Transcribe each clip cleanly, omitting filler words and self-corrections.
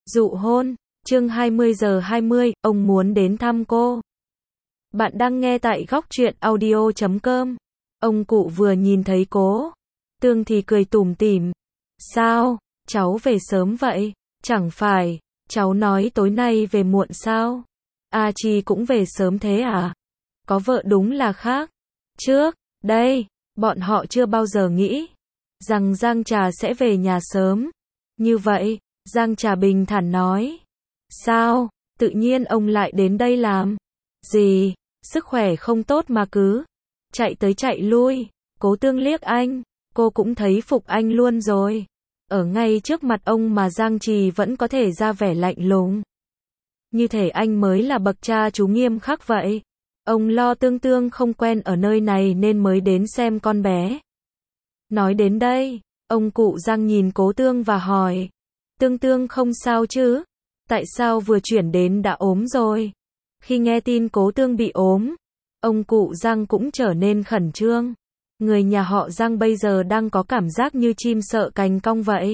Dụ hôn, chương 20:20, ông muốn đến thăm cô. Bạn đang nghe tại góc truyện audio.com. Ông cụ vừa nhìn thấy Cố Tương thì cười tủm tỉm. Sao, cháu về sớm vậy? Chẳng phải, cháu nói tối nay về muộn sao? A Chi cũng về sớm thế à? Có vợ đúng là khác. Trước đây, bọn họ chưa bao giờ nghĩ rằng Giang Trà sẽ về nhà sớm. Như vậy, Giang Trà bình thản nói. Sao, tự nhiên ông lại đến đây làm gì? Sức khỏe không tốt mà cứ chạy tới chạy lui. Cố Tương liếc anh, cô cũng thấy phục anh luôn rồi. Ở ngay trước mặt ông mà Giang Trì vẫn có thể ra vẻ lạnh lùng. Như thể anh mới là bậc cha chú nghiêm khắc vậy. Ông lo Tương Tương không quen ở nơi này nên mới đến xem con bé. Nói đến đây, ông cụ Giang nhìn Cố Tương và hỏi. Tương Tương không sao chứ? Tại sao vừa chuyển đến đã ốm rồi? Khi nghe tin Cố Tương bị ốm, ông cụ Giang cũng trở nên khẩn trương. Người nhà họ Giang bây giờ đang có cảm giác như chim sợ cành cong vậy.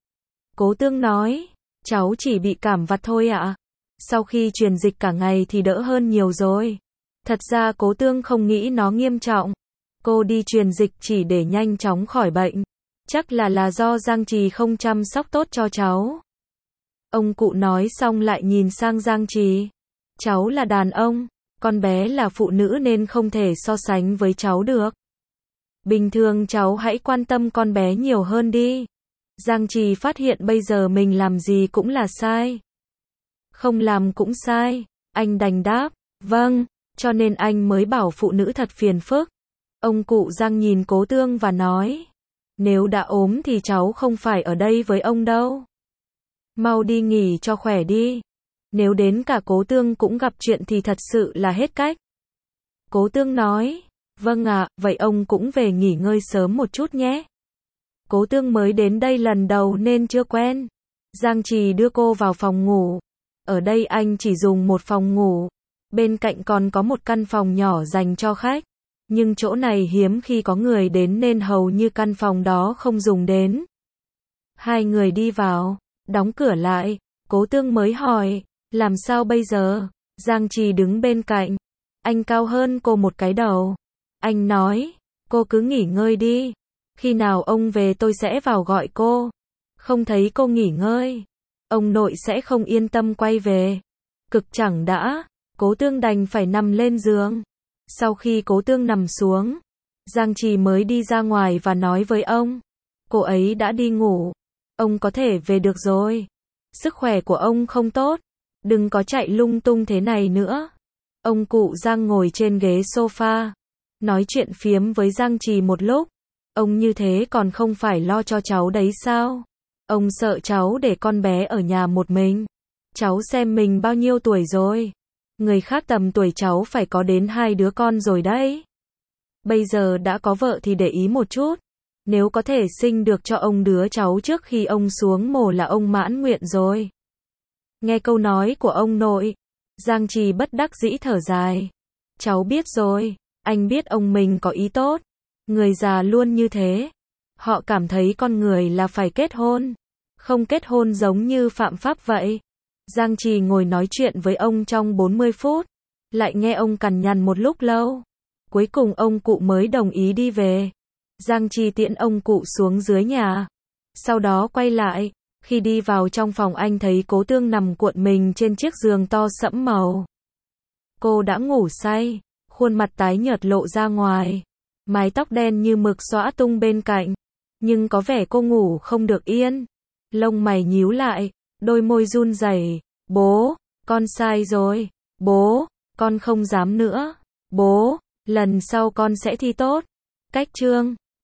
Cố Tương nói, cháu chỉ bị cảm vặt thôi ạ. Sau khi truyền dịch cả ngày thì đỡ hơn nhiều rồi. Thật ra Cố Tương không nghĩ nó nghiêm trọng. Cô đi truyền dịch chỉ để nhanh chóng khỏi bệnh. Chắc là do Giang Trì không chăm sóc tốt cho cháu. Ông cụ nói xong lại nhìn sang Giang Trì. Cháu là đàn ông, con bé là phụ nữ nên không thể so sánh với cháu được. Bình thường cháu hãy quan tâm con bé nhiều hơn đi. Giang Trì phát hiện bây giờ mình làm gì cũng là sai. Không làm cũng sai, anh đành đáp, vâng, cho nên anh mới bảo phụ nữ thật phiền phức. Ông cụ Giang nhìn Cố Tương và nói, nếu đã ốm thì cháu không phải ở đây với ông đâu. Mau đi nghỉ cho khỏe đi. Nếu đến cả Cố Tương cũng gặp chuyện thì thật sự là hết cách. Cố Tương nói, vâng ạ, vậy ông cũng về nghỉ ngơi sớm một chút nhé. Cố Tương mới đến đây lần đầu nên chưa quen. Giang Trì đưa cô vào phòng ngủ. Ở đây anh chỉ dùng một phòng ngủ. Bên cạnh còn có một căn phòng nhỏ dành cho khách. Nhưng chỗ này hiếm khi có người đến nên hầu như căn phòng đó không dùng đến. Hai người đi vào, đóng cửa lại. Cố Tương mới hỏi, làm sao bây giờ? Giang Trì đứng bên cạnh. Anh cao hơn cô một cái đầu. Anh nói, cô cứ nghỉ ngơi đi. Khi nào ông về tôi sẽ vào gọi cô. Không thấy cô nghỉ ngơi, ông nội sẽ không yên tâm quay về. Cực chẳng đã, Cố Tương đành phải nằm lên giường. Sau khi Cố Tương nằm xuống, Giang Trì mới đi ra ngoài và nói với ông. Cô ấy đã đi ngủ. Ông có thể về được rồi. Sức khỏe của ông không tốt. Đừng có chạy lung tung thế này nữa. Ông cụ Giang ngồi trên ghế sofa, nói chuyện phiếm với Giang Trì một lúc. Ông như thế còn không phải lo cho cháu đấy sao? Ông sợ cháu để con bé ở nhà một mình. Cháu xem mình bao nhiêu tuổi rồi. Người khác tầm tuổi cháu phải có đến 2 đứa con rồi đấy. Bây giờ đã có vợ thì để ý một chút. Nếu có thể sinh được cho ông đứa cháu trước khi ông xuống mồ là ông mãn nguyện rồi. Nghe câu nói của ông nội, Giang Trì bất đắc dĩ thở dài. Cháu biết rồi, anh biết ông mình có ý tốt. Người già luôn như thế. Họ cảm thấy con người là phải kết hôn. Không kết hôn giống như phạm pháp vậy. Giang Trì ngồi nói chuyện với ông trong 40 phút. Lại nghe ông cằn nhằn một lúc lâu. Cuối cùng ông cụ mới đồng ý đi về. Giang Trì tiễn ông cụ xuống dưới nhà. Sau đó quay lại. Khi đi vào trong phòng anh thấy Cố Tương nằm cuộn mình trên chiếc giường to sẫm màu. Cô đã ngủ say. Khuôn mặt tái nhợt lộ ra ngoài. Mái tóc đen như mực xõa tung bên cạnh. Nhưng có vẻ cô ngủ không được yên. Lông mày nhíu lại. Đôi môi run rẩy. Bố, con sai rồi. Bố, con không dám nữa. Bố, lần sau con sẽ thi tốt. Cách chương